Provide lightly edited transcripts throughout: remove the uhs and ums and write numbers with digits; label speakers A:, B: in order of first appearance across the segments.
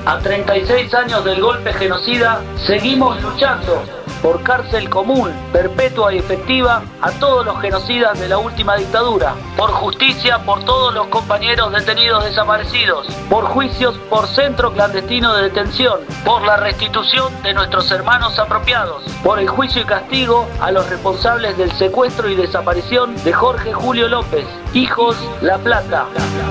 A: A 36 años del golpe genocida, seguimos luchando por cárcel común, perpetua y efectiva a todos los genocidas de la última dictadura, por justicia por todos los compañeros detenidos desaparecidos, por juicios por centro clandestino de detención, por la restitución de nuestros hermanos apropiados, por el juicio y castigo a los responsables del secuestro y desaparición de Jorge Julio López, hijos La Plata.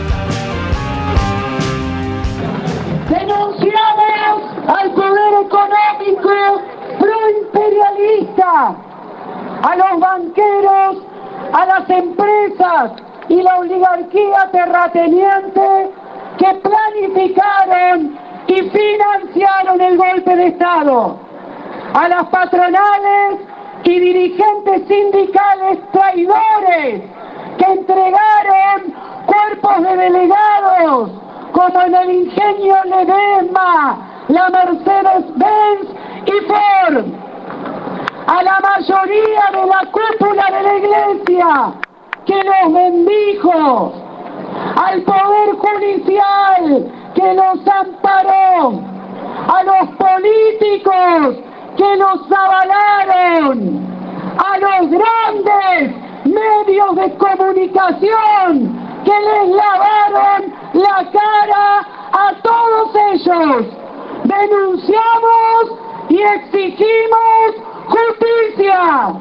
B: Denunciamos al poder económico proimperialista, a los banqueros, a las empresas y la oligarquía terrateniente que planificaron y financiaron el golpe de Estado, a las patronales y dirigentes sindicales traidores que entregaron cuerpos de delegados como en el Ingenio Ledesma, la Mercedes-Benz y Ford, a la mayoría de la cúpula de la Iglesia que los bendijo, al Poder Judicial que los amparó, a los políticos que los avalaron, a los grandes medios de comunicación que les lavaron la cara a todos ellos. Denunciamos y exigimos justicia.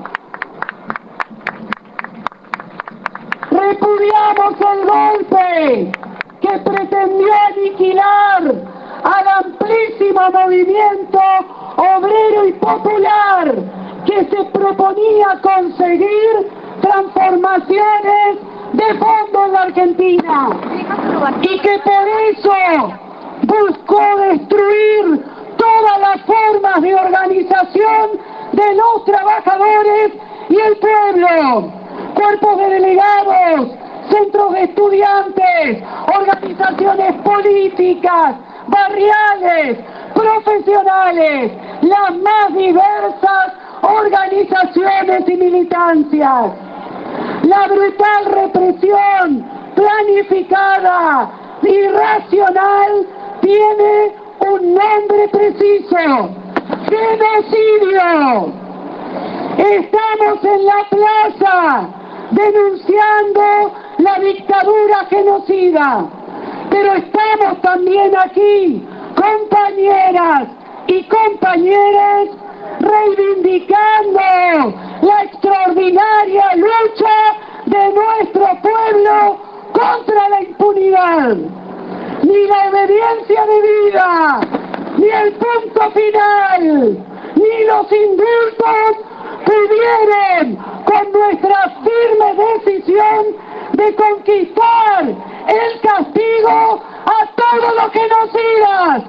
B: Repudiamos el golpe que pretendió aniquilar al amplísimo movimiento obrero y popular que se proponía conseguir transformaciones de fondo en la Argentina y que por eso buscó destruir todas las formas de organización de los trabajadores y el pueblo, cuerpos de delegados, centros de estudiantes, organizaciones políticas, barriales, profesionales, las más diversas organizaciones y militancias. La brutal represión planificada, irracional, tiene un nombre preciso: genocidio. Estamos en la plaza denunciando la dictadura genocida, pero estamos también aquí, compañeras y compañeros, reivindicando la extraordinaria lucha de nuestro pueblo contra la impunidad. Ni la obediencia debida, ni el punto final, ni los indultos pudieron, con nuestra firme decisión de conquistar el castigo a todos los genocidas.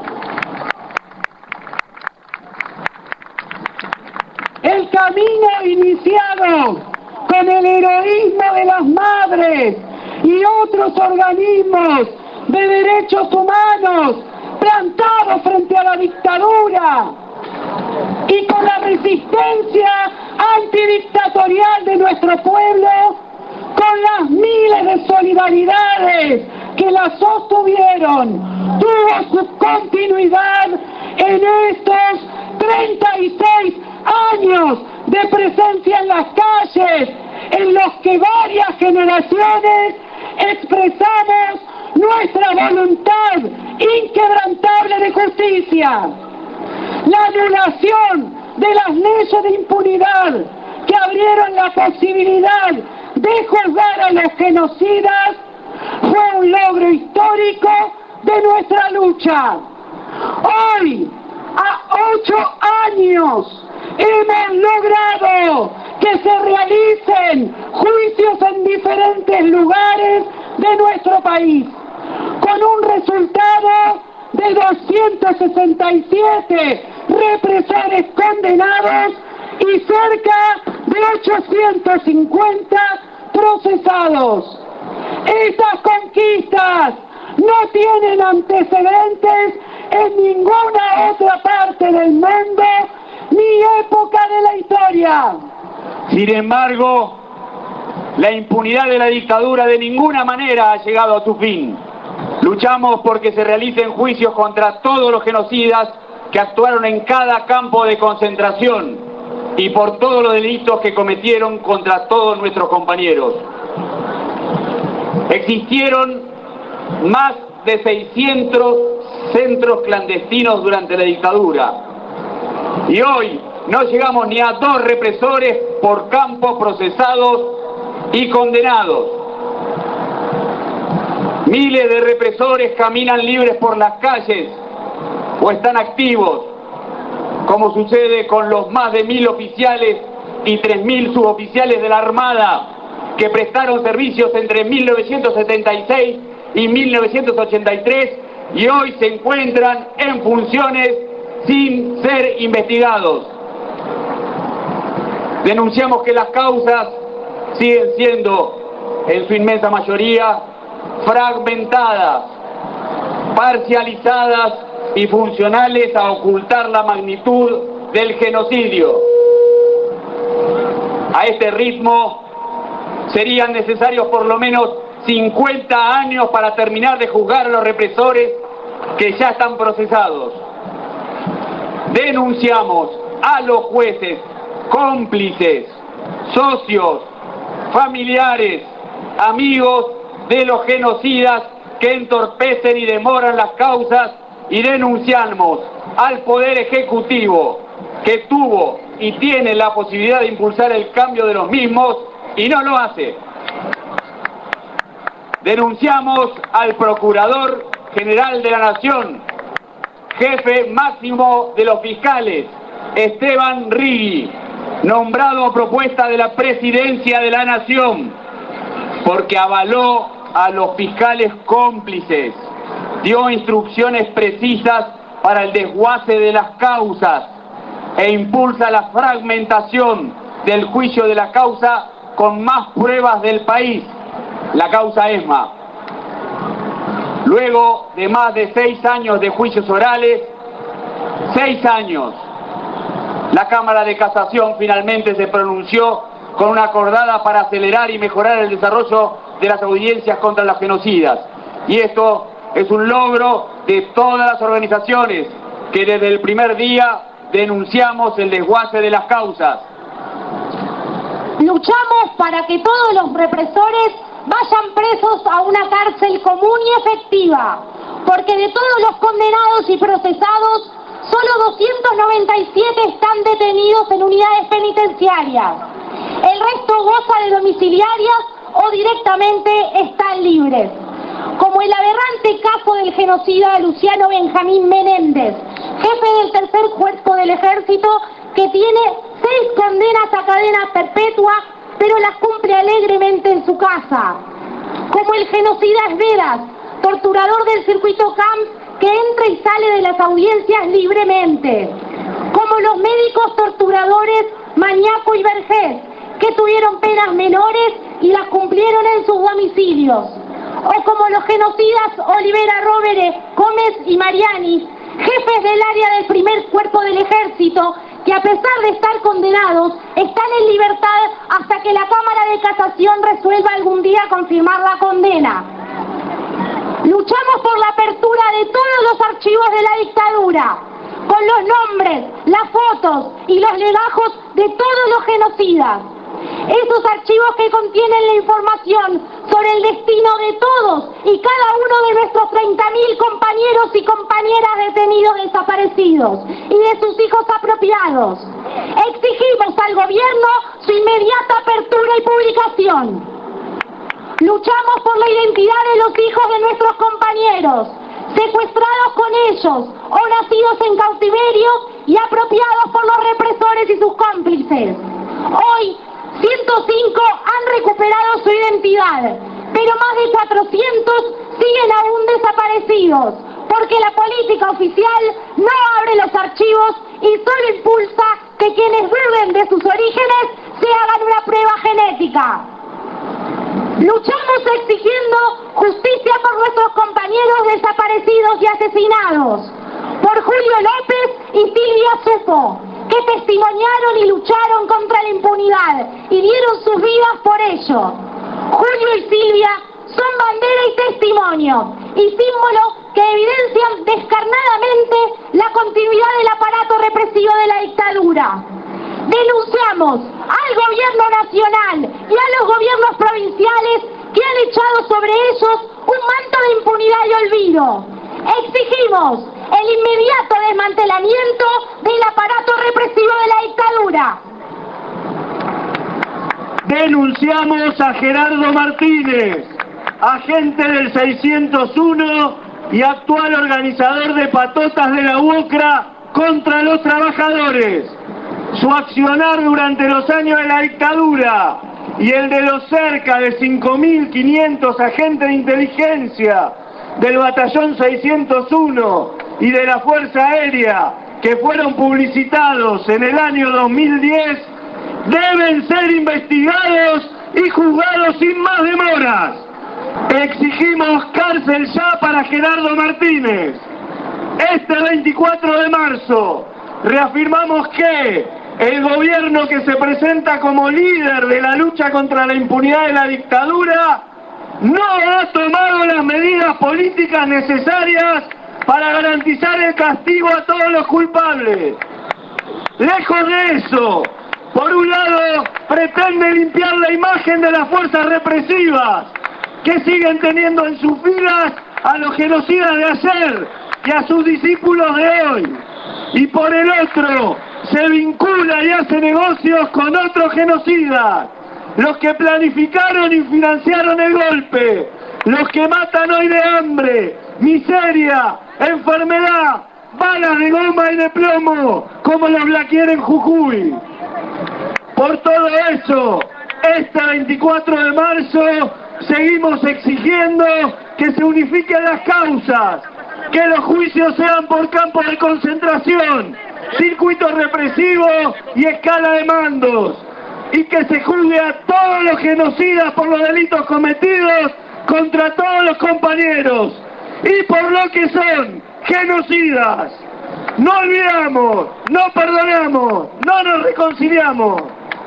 B: El camino iniciado con el heroísmo de las madres y otros organismos de derechos humanos plantados frente a la dictadura y con la resistencia antidictatorial de nuestro pueblo, con las miles de solidaridades que la sostuvieron, tuvo su continuidad en estos 36 años de presencia en las calles, en los que varias generaciones expresamos nuestra voluntad inquebrantable de justicia. La anulación de las leyes de impunidad que abrieron la posibilidad de juzgar a los genocidas fue un logro histórico de nuestra lucha. Hoy, a 8 años, hemos logrado que se realicen juicios en diferentes lugares de nuestro país, con un resultado de 267 represores condenados y cerca de 850 procesados. Estas conquistas no tienen antecedentes en ninguna otra parte del mundo ni época de la historia.
C: Sin embargo, la impunidad de la dictadura de ninguna manera ha llegado a su fin. Luchamos porque se realicen juicios contra todos los genocidas que actuaron en cada campo de concentración y por todos los delitos que cometieron contra todos nuestros compañeros. Existieron más de 600 centros clandestinos durante la dictadura y hoy no llegamos ni a 2 represores por campo procesados y condenados. Miles de represores caminan libres por las calles o están activos, como sucede con los más de 1000 oficiales y 3000 suboficiales de la Armada que prestaron servicios entre 1976 y 1983 y hoy se encuentran en funciones sin ser investigados. Denunciamos que las causas siguen siendo, en su inmensa mayoría, fragmentadas, parcializadas y funcionales a ocultar la magnitud del genocidio. A este ritmo serían necesarios por lo menos 50 años para terminar de juzgar a los represores que ya están procesados. Denunciamos a los jueces, cómplices, socios, familiares, amigos de los genocidas que entorpecen y demoran las causas y denunciamos al Poder Ejecutivo que tuvo y tiene la posibilidad de impulsar el cambio de los mismos y no lo hace. Denunciamos al Procurador General de la Nación, jefe máximo de los fiscales, Esteban Rigui, nombrado a propuesta de la Presidencia de la Nación, porque avaló a los fiscales cómplices, dio instrucciones precisas para el desguace de las causas e impulsa la fragmentación del juicio de la causa con más pruebas del país, la causa ESMA. Luego de más de 6 años de juicios orales, 6 años, la Cámara de Casación finalmente se pronunció con una acordada para acelerar y mejorar el desarrollo de las audiencias contra los genocidas. Y esto es un logro de todas las organizaciones que desde el primer día denunciamos el desguace de las causas.
D: Luchamos para que todos los represores vayan presos a una cárcel común y efectiva, porque de todos los condenados y procesados, solo 297 están detenidos en unidades penitenciarias. El resto goza de domiciliarias o directamente están libres. Como el aberrante caso del genocida Luciano Benjamín Menéndez, jefe del tercer cuerpo del ejército, que tiene 6 condenas a cadena perpetua, pero las cumple alegremente en su casa. Como el genocida Esveras, torturador del circuito Camps, que entra y sale de las audiencias libremente. Como los médicos torturadores Mañaco y Vergés, que tuvieron penas menores y las cumplieron en sus domicilios. O como los genocidas Olivera Rovere, Gómez y Mariani, jefes del área del primer cuerpo del ejército, que a pesar de estar condenados, están en libertad hasta que la Cámara de Casación resuelva algún día confirmar la condena. Luchamos por la apertura de todos los archivos de la dictadura, con los nombres, las fotos y los legajos de todos los genocidas. Esos archivos que contienen la información sobre el destino de todos y cada uno de nuestros 30.000 compañeros y compañeras detenidos desaparecidos y de sus hijos apropiados. Exigimos al gobierno su inmediata apertura y publicación. Luchamos por la identidad de los hijos de nuestros compañeros, secuestrados con ellos o nacidos en cautiverio y apropiados por los represores y sus cómplices. Hoy, 105 han recuperado su identidad, pero más de 400 siguen aún desaparecidos, porque la política oficial no abre los archivos y solo impulsa que quienes duden de sus orígenes se hagan una prueba genética. Luchamos exigiendo justicia por nuestros compañeros desaparecidos y asesinados, por Julio López y Silvia Supo, que testimoniaron y lucharon contra la impunidad y dieron sus vidas por ello. Julio y Silvia son bandera y testimonio, y símbolos que evidencian descarnadamente la continuidad del aparato represivo de la dictadura. Denunciamos al gobierno nacional y a los gobiernos provinciales que han echado sobre ellos un manto de impunidad y olvido. Exigimos el inmediato desmantelamiento del aparato represivo de la dictadura.
E: Denunciamos a Gerardo Martínez, agente del 601 y actual organizador de patotas de la UOCRA contra los trabajadores. Su accionar durante los años de la dictadura y el de los cerca de 5.500 agentes de inteligencia del batallón 601 y de la Fuerza Aérea que fueron publicitados en el año 2010 deben ser investigados y juzgados sin más demoras. Exigimos cárcel ya para Gerardo Martínez. Este 24 de marzo reafirmamos que el gobierno que se presenta como líder de la lucha contra la impunidad de la dictadura no ha tomado las medidas políticas necesarias para garantizar el castigo a todos los culpables. Lejos de eso, por un lado, pretende limpiar la imagen de las fuerzas represivas, que siguen teniendo en sus filas a los genocidas de ayer y a sus discípulos de hoy. Y por el otro, se vincula y hace negocios con otros genocidas, los que planificaron y financiaron el golpe, los que matan hoy de hambre, miseria, enfermedad, balas de goma y de plomo, como los Blaquier en Jujuy. Por todo eso, este 24 de marzo seguimos exigiendo que se unifiquen las causas, que los juicios sean por campos de concentración, circuitos represivos y escala de mandos, y que se juzgue a todos los genocidas por los delitos cometidos contra todos los compañeros, y por lo que son genocidas. No olvidamos, no perdonamos, no nos reconciliamos.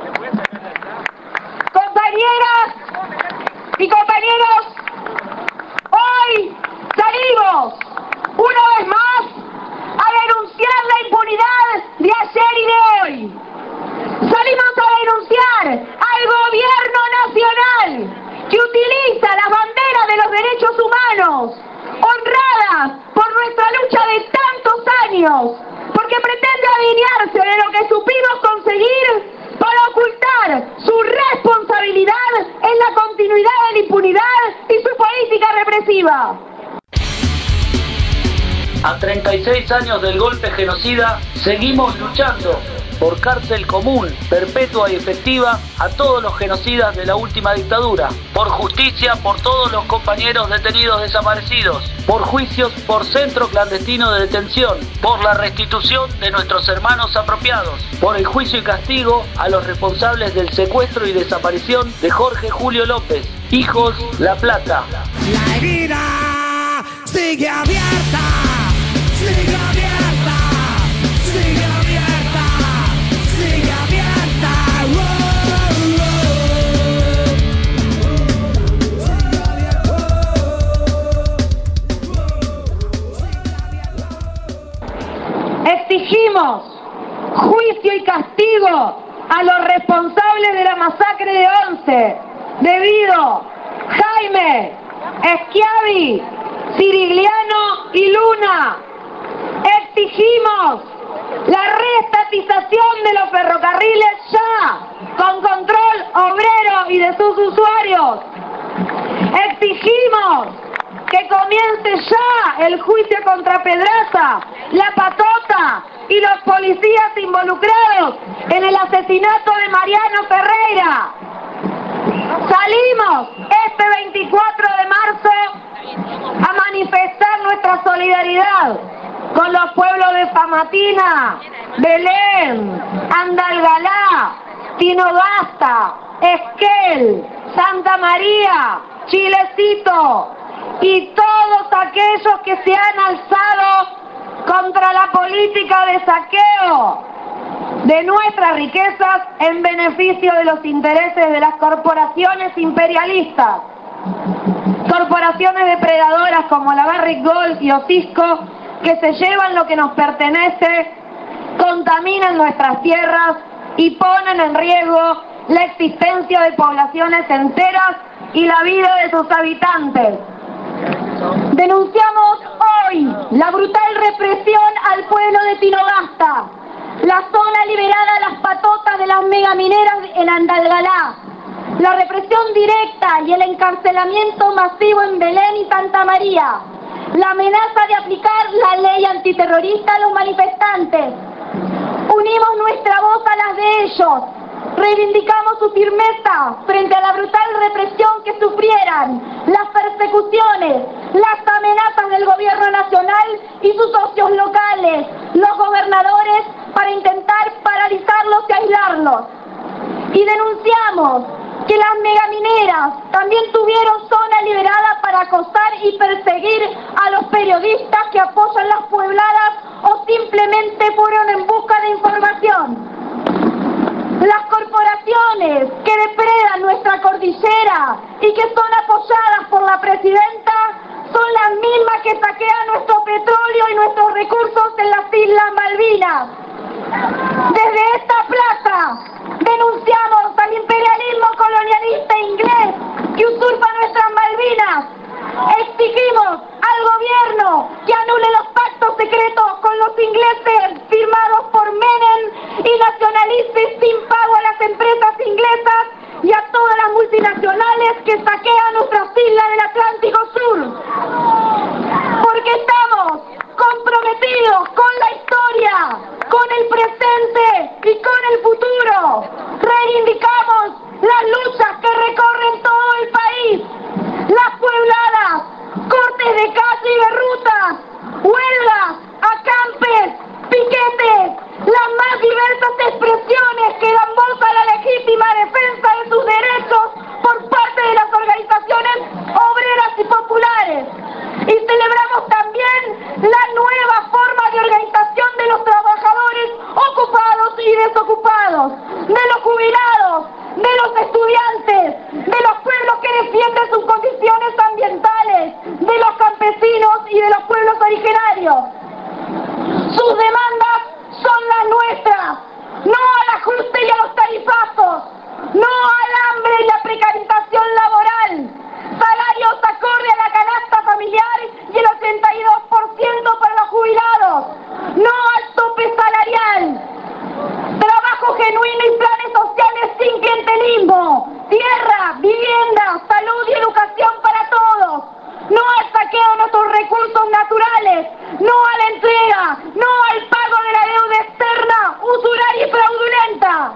D: Compañeras y compañeros, hoy salimos una vez más a denunciar la impunidad de ayer y de hoy. Salimos a denunciar al gobierno nacional que utiliza las banderas de los derechos humanos, honradas por nuestra lucha de tantos años, porque pretende alinearse de lo que supimos conseguir para ocultar su responsabilidad en la continuidad de la impunidad y su política represiva.
A: A 36 años del golpe genocida, seguimos luchando por cárcel común, perpetua y efectiva a todos los genocidas de la última dictadura, por justicia por todos los compañeros detenidos desaparecidos, por juicios por centro clandestino de detención, por la restitución de nuestros hermanos apropiados, por el juicio y castigo a los responsables del secuestro y desaparición de Jorge Julio López, hijos La Plata.
F: La herida sigue abierta, sigue abierta, sigue abierta, sigue abierta.
D: Exigimos juicio y castigo a los responsables de la masacre de Once, debido Jaime, Schiavi, Cirigliano y Luna. Exigimos la reestatización de los ferrocarriles ya, con control obrero y de sus usuarios. Exigimos que comience ya el juicio contra Pedraza, La Patota y los policías involucrados en el asesinato de Mariano Ferreira. Salimos este 24 de marzo a manifestar nuestra solidaridad con los pueblos de Famatina, Belén, Andalgalá, Tinogasta, Esquel, Santa María, Chilecito y todos aquellos que se han alzado contra la política de saqueo de nuestras riquezas en beneficio de los intereses de las corporaciones imperialistas.
G: Corporaciones depredadoras como la Barrick Gold y Osisco, que se llevan lo que nos pertenece, contaminan nuestras tierras y ponen en riesgo la existencia de poblaciones enteras y la vida de sus habitantes. Denunciamos hoy la brutal represión al pueblo de Tinogasta, la zona liberada a las patotas de las megamineras en Andalgalá, la represión directa y el encarcelamiento masivo en Belén y Santa María, la amenaza de aplicar la ley antiterrorista a los manifestantes. Unimos nuestra voz a las de ellos, reivindicamos su firmeza frente a la brutal represión que sufrieran, las persecuciones, las amenazas del gobierno nacional y sus socios locales, los gobernadores, para intentar paralizarlos y aislarlos. Y denunciamos que las megamineras también tuvieron zona liberada para acosar y perseguir a los periodistas que apoyan las puebladas o simplemente fueron en busca de información. Las corporaciones que depredan nuestra cordillera y que son apoyadas por la presidenta son las mismas que saquean nuestro petróleo y nuestros recursos en las Islas Malvinas. Desde esta plaza denunciamos al imperialismo colonialista inglés que usurpa nuestras Malvinas. Exigimos al gobierno que anule los pactos secretos con los ingleses firmados por Menem y nacionalice sin pago a las empresas inglesas y a todas las multinacionales que saquean nuestras islas del Atlántico Sur. Porque estamos comprometidos con la historia, con el presente y con el futuro. Reivindicamos las luchas que recorren todo el país, las puebladas, cortes de calle y de rutas, huelgas, acampes, piquetes, las más diversas expresiones que dan voz a la legítima defensa de sus derechos por parte de las organizaciones obreras y populares. Y celebramos también la nueva forma de organización de los trabajadores ocupados y desocupados, de los jubilados, de los estudiantes, de los pueblos que defienden sus condiciones ambientales, de los campesinos y de los pueblos originarios. Sus demandas son las nuestras, no al ajuste y a los tarifazos, no al hambre y la precarización laboral, salarios acorde a la canasta familiar y el 82% para los jubilados, no al tope salarial, trabajo genuino y planes sociales sin clientelismo, tierra, vivienda, salud y educación para todos, no al saqueo de nuestros recursos naturales, no a la entrega, no al pago de la deuda externa, usuraria y fraudulenta.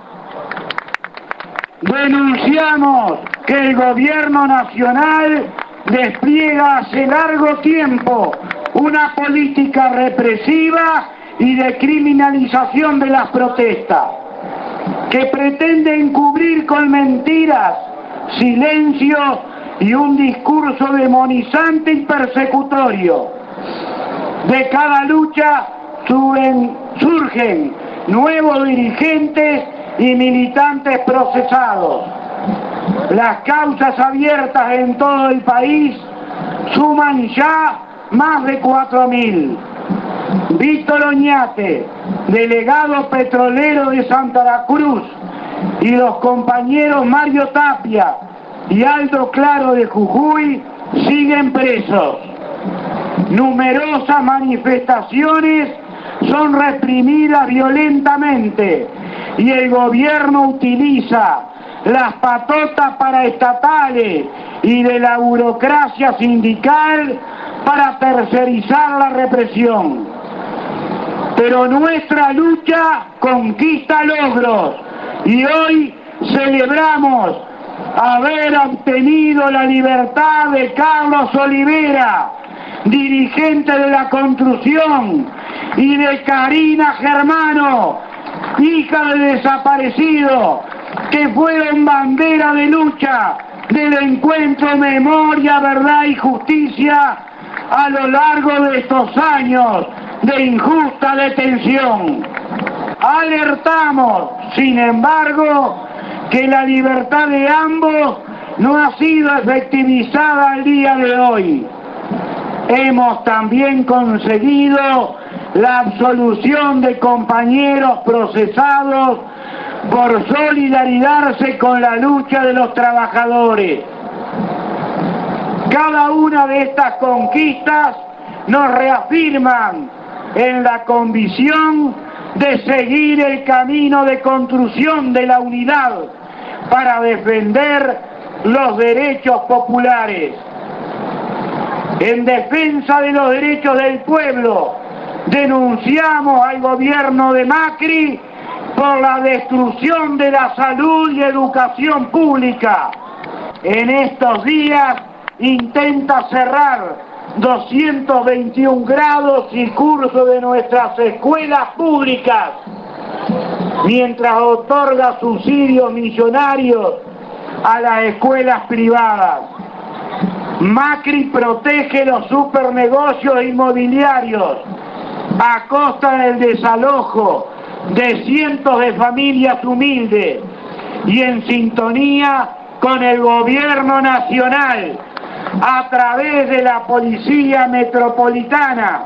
E: Denunciamos que el gobierno nacional despliega hace largo tiempo una política represiva y de criminalización de las protestas, que pretende encubrir con mentiras, silencio y un discurso demonizante y persecutorio. De cada lucha surgen nuevos dirigentes y militantes procesados. Las causas abiertas en todo el país suman ya más de 4.000. Víctor Oñate, delegado petrolero de Santa Cruz, y los compañeros Mario Tapia y Aldo Claro de Jujuy siguen presos. Numerosas manifestaciones son reprimidas violentamente y el gobierno utiliza las patotas paraestatales y de la burocracia sindical para tercerizar la represión. Pero nuestra lucha conquista logros y hoy celebramos haber obtenido la libertad de Carlos Olivera, dirigente de la Construcción, y de Karina Germano, hija del desaparecido, que fueron bandera de lucha del encuentro Memoria, Verdad y Justicia a lo largo de estos años de injusta detención. Alertamos, sin embargo, que la libertad de ambos no ha sido efectivizada al día de hoy. Hemos también conseguido la absolución de compañeros procesados por solidarizarse con la lucha de los trabajadores. Cada una de estas conquistas nos reafirman en la convicción de seguir el camino de construcción de la unidad para defender los derechos populares. En defensa de los derechos del pueblo, denunciamos al gobierno de Macri por la destrucción de la salud y educación pública. En estos días intenta cerrar 221 grados y cursos de nuestras escuelas públicas, mientras otorga subsidios millonarios a las escuelas privadas. Macri protege los supernegocios inmobiliarios a costa del desalojo de cientos de familias humildes y en sintonía con el gobierno nacional a través de la Policía Metropolitana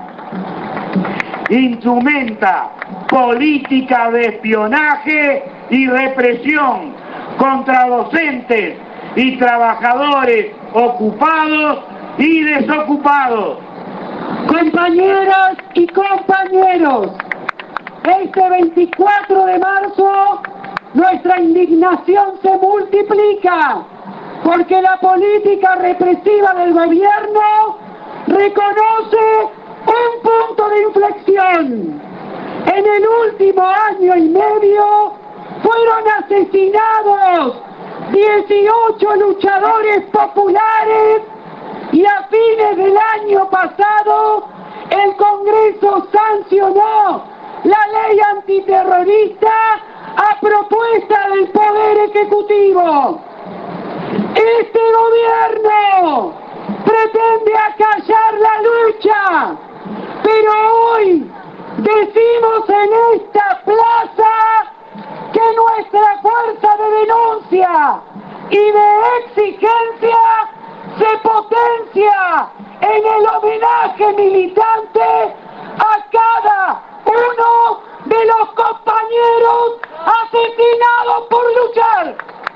E: instrumenta política de espionaje y represión contra docentes y trabajadores ocupados y desocupados.
B: Compañeras y compañeros, este 24 de marzo nuestra indignación se multiplica porque la política represiva del gobierno reconoce un punto de inflexión. En el último año y medio fueron asesinados 18 luchadores populares y a fines del año pasado el Congreso sancionó la ley antiterrorista a propuesta del Poder Ejecutivo. Este gobierno pretende acallar la lucha, pero hoy decimos en esta plaza que nuestra fuerza de denuncia y de exigencia se potencia en el homenaje militante a cada uno de los compañeros asesinados por luchar.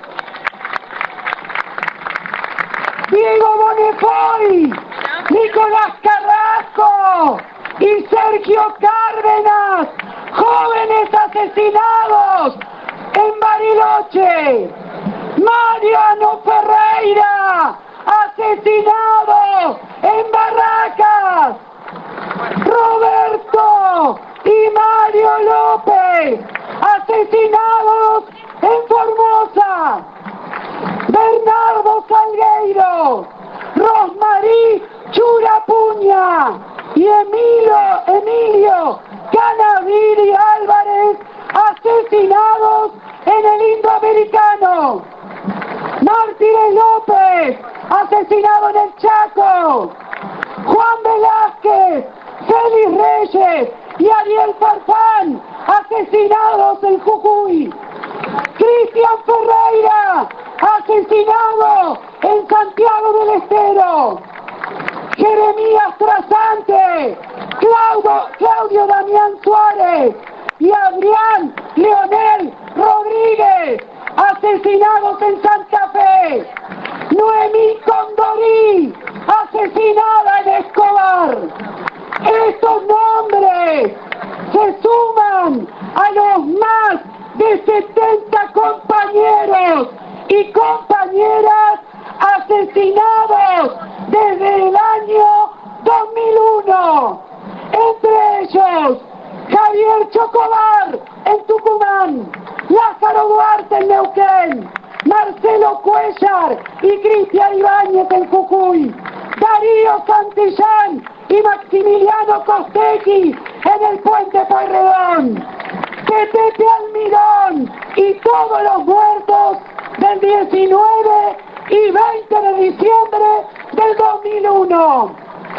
B: Diego Bonnefoy, Nicolás Carrasco y Sergio Cárdenas, jóvenes asesinados en Bariloche. Mariano Ferreira, asesinado en Barracas. Roberto y Mario López, asesinados en Formosa. Bernardo Salgueiro, Rosmarí Churapuña y Emilio Canaviri Álvarez, asesinados en el Indoamericano. Martínez López, asesinado en el Chaco. Juan Velázquez, Félix Reyes y Ariel Farfán, asesinados en Jujuy. Cristian Ferreira, asesinado en Santiago del Estero. Jeremías Trasante, Claudio Damián Suárez y Adrián Leonel Rodríguez, asesinados en Santa Fe. Noemí Condorí, asesinada en Escobar. Estos nombres se suman a los más de 70 compañeros y compañeras asesinados desde el año 2001. Entre ellos, Javier Chocobar en Tucumán, Lázaro Duarte en Neuquén, Marcelo Cuellar y Cristian Ibáñez en Jujuy, Darío Santillán y Maximiliano Costecchi en el Puente Pueyrredón, Pepe Almirón y todos los muertos del 19 y 20 de diciembre del 2001.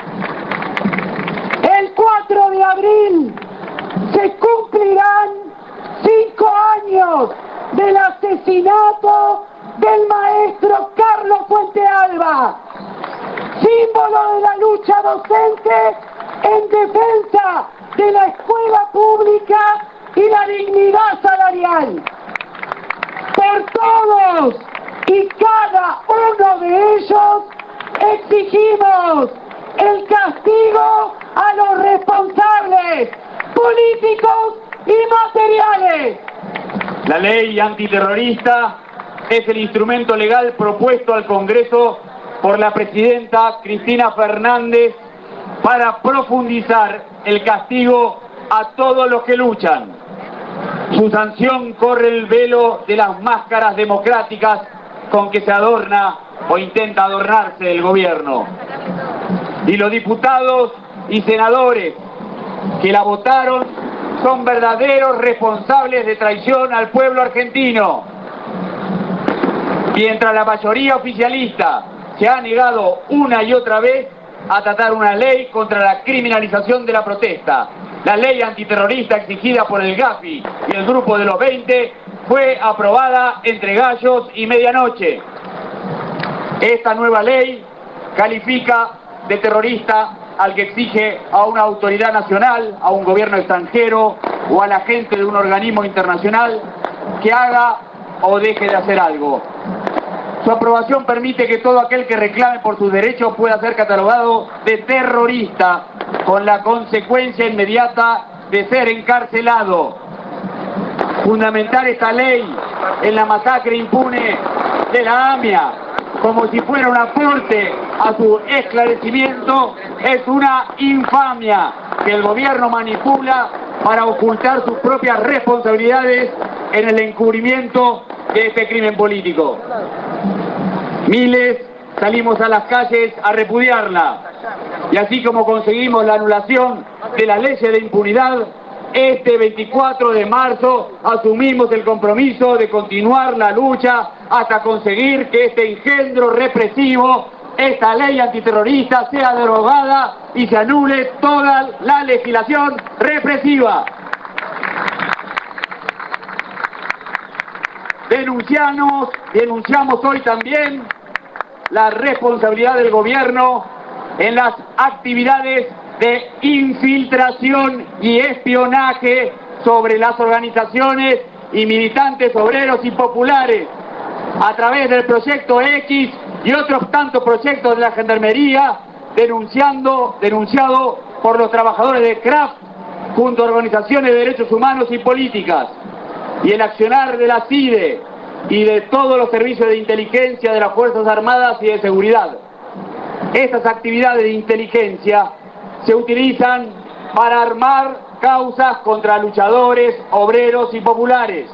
B: El 4 de abril se cumplirán 5 años del asesinato del maestro Carlos Fuentealba, símbolo de la lucha docente en defensa de la escuela pública y la dignidad salarial. Por todos y cada uno de ellos exigimos el castigo a los responsables políticos y materiales.
C: La ley antiterrorista es el instrumento legal propuesto al Congreso por la presidenta Cristina Fernández para profundizar el castigo a todos los que luchan. Su sanción corre el velo de las máscaras democráticas con que se adorna o intenta adornarse el gobierno. Y los diputados y senadores que la votaron son verdaderos responsables de traición al pueblo argentino. Mientras la mayoría oficialista se ha negado una y otra vez a tratar una ley contra la criminalización de la protesta. La ley antiterrorista exigida por el GAFI y el grupo de los 20 fue aprobada entre gallos y medianoche. Esta nueva ley califica de terrorista al que exige a una autoridad nacional, a un gobierno extranjero o a la gente de un organismo internacional que haga o deje de hacer algo. Su aprobación permite que todo aquel que reclame por sus derechos pueda ser catalogado de terrorista, con la consecuencia inmediata de ser encarcelado. Fundamentar esta ley en la masacre impune de la AMIA, como si fuera un aporte a su esclarecimiento, es una infamia que el gobierno manipula para ocultar sus propias responsabilidades en el encubrimiento de este crimen político. Miles salimos a las calles a repudiarla, y así como conseguimos la anulación de las leyes de impunidad, este 24 de marzo asumimos el compromiso de continuar la lucha hasta conseguir que este engendro represivo, esta ley antiterrorista, sea derogada y se anule toda la legislación represiva. Denunciamos hoy también la responsabilidad del gobierno en las actividades de infiltración y espionaje sobre las organizaciones y militantes obreros y populares a través del proyecto X y otros tantos proyectos de la Gendarmería denunciado por los trabajadores de CRAFT junto a organizaciones de derechos humanos y políticas, y el accionar de la CIDE y de todos los servicios de inteligencia de las Fuerzas Armadas y de Seguridad. Estas actividades de inteligencia se utilizan para armar causas contra luchadores, obreros y populares.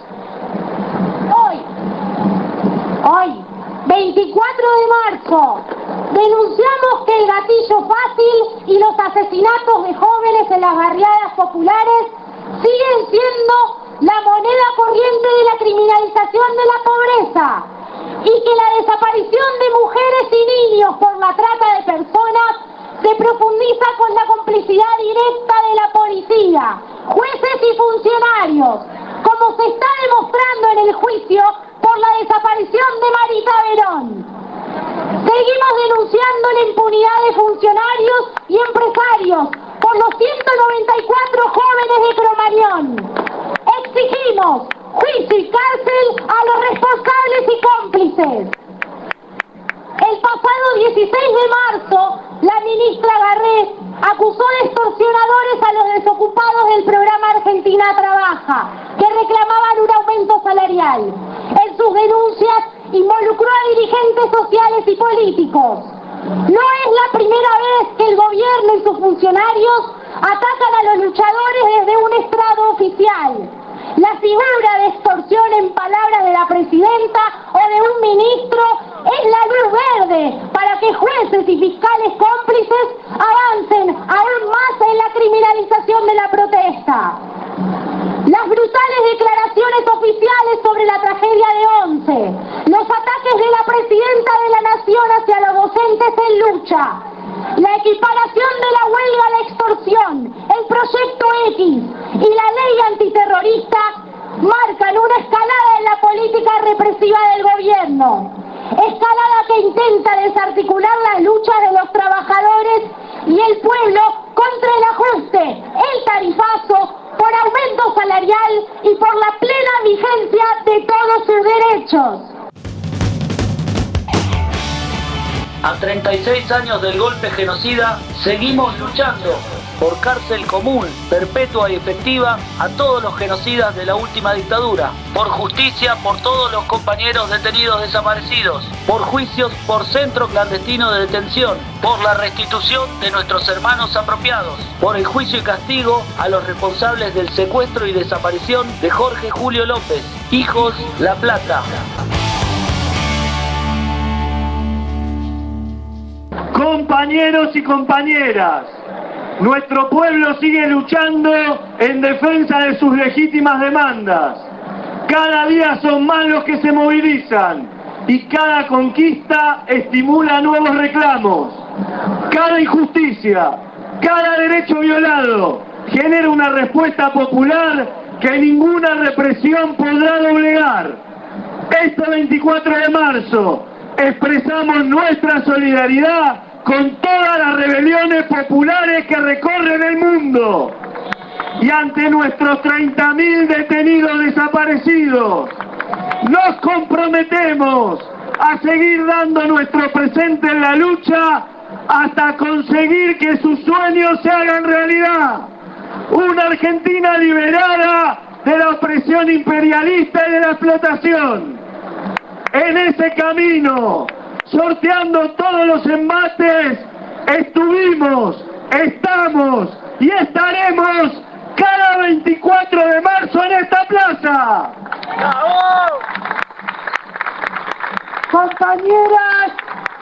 D: Hoy, 24 de marzo, denunciamos que el gatillo fácil y los asesinatos de jóvenes en las barriadas populares siguen siendo la moneda corriente de la criminalización de la pobreza, y que la desaparición de mujeres y niños por la trata de personas se profundiza con la complicidad directa de la policía, jueces y funcionarios, como se está demostrando en el juicio por la desaparición de Marita Verón. Seguimos denunciando la impunidad de funcionarios y empresarios por los 194 jóvenes de Cromañón. Exigimos juicio y cárcel a los responsables y cómplices. El pasado 16 de marzo, la ministra Garré acusó de extorsionadores a los desocupados del programa Argentina Trabaja, que reclamaban un aumento salarial. En sus denuncias involucró a dirigentes sociales y políticos. No es la primera vez que el gobierno y sus funcionarios atacan a los luchadores desde un estrado oficial. La figura de extorsión, en palabras de la presidenta o de un ministro, es la luz verde para que jueces y fiscales cómplices avancen aún más en la criminalización de la protesta. Las brutales declaraciones oficiales sobre la tragedia de Once, los ataques de la presidenta de la Nación hacia los docentes en lucha, la equiparación de la huelga a la extorsión, el proyecto X y la ley antiterrorista marcan una escalada en la política represiva del gobierno. para desarticular las luchas de los trabajadores y el pueblo contra el ajuste, el tarifazo, por aumento salarial y por la plena vigencia de todos sus derechos.
A: A 36 años del golpe genocida, seguimos luchando por cárcel común, perpetua y efectiva a todos los genocidas de la última dictadura, por justicia por todos los compañeros detenidos desaparecidos, por juicios por centro clandestino de detención, por la restitución de nuestros hermanos apropiados, por el juicio y castigo a los responsables del secuestro y desaparición de Jorge Julio López, hijos La Plata.
E: Compañeros y compañeras, nuestro pueblo sigue luchando en defensa de sus legítimas demandas. Cada día son más los que se movilizan y cada conquista estimula nuevos reclamos. Cada injusticia, cada derecho violado genera una respuesta popular que ninguna represión podrá doblegar. Este 24 de marzo expresamos nuestra solidaridad con todas las rebeliones populares que recorren el mundo y ante nuestros 30.000 detenidos desaparecidos. Nos comprometemos a seguir dando nuestro presente en la lucha hasta conseguir que sus sueños se hagan realidad. Una Argentina liberada de la opresión imperialista y de la explotación. En ese camino, sorteando todos los embates, estuvimos, estamos y estaremos cada 24 de marzo en esta plaza.
B: Compañeras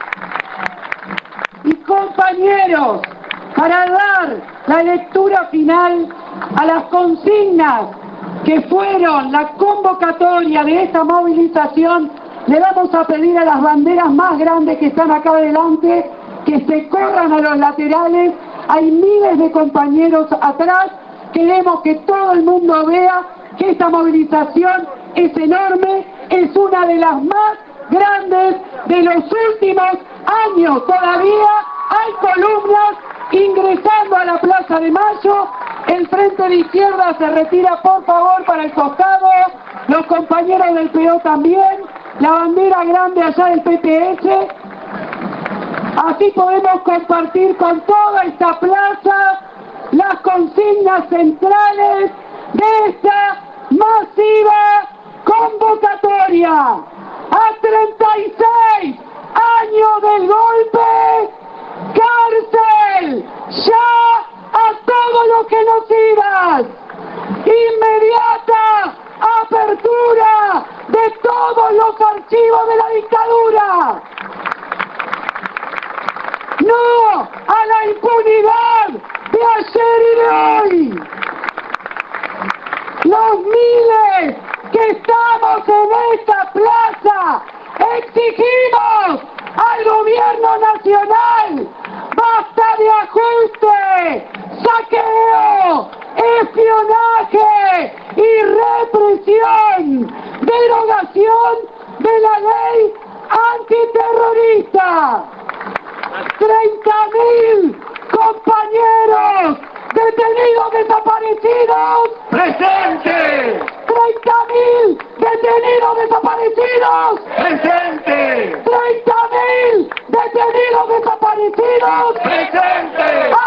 B: y compañeros, para dar la lectura final a las consignas que fueron la convocatoria de esta movilización, le vamos a pedir a las banderas más grandes que están acá adelante que se corran a los laterales. Hay miles de compañeros atrás. Queremos que todo el mundo vea que esta movilización es enorme, es una de las más grandes de los últimos años. Todavía hay columnas ingresando a la Plaza de Mayo. El frente de izquierda se retira, por favor, para el costado. Los compañeros del PO también. La bandera grande allá del PPS. Así podemos compartir con toda esta plaza las consignas centrales de esta masiva convocatoria. A 36 años del golpe, cárcel ya a todos los genocidas. Inmediata apertura de todos los archivos de la dictadura. No a la impunidad de ayer y de hoy. Los miles que estamos en esta plaza exigimos al gobierno nacional basta de ajuste, saqueo, espionaje y represión, derogación de la ley antiterrorista. 30.000 compañeros detenidos desaparecidos.
E: ¡Presente!
B: 30.000 detenidos desaparecidos.
E: ¡Presente!
B: 30.000 detenidos desaparecidos.
E: ¡Presente!